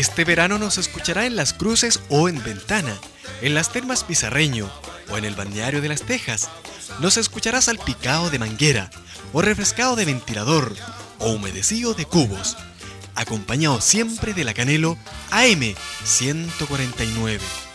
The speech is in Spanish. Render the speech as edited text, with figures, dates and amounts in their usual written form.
Este verano nos escuchará en Las Cruces o en Ventana, en las Termas Pizarreño o en el Balneario de las Tejas. Nos escuchará salpicado de manguera o refrescado de ventilador o humedecido de cubos, acompañado siempre de la Canelo AM 149.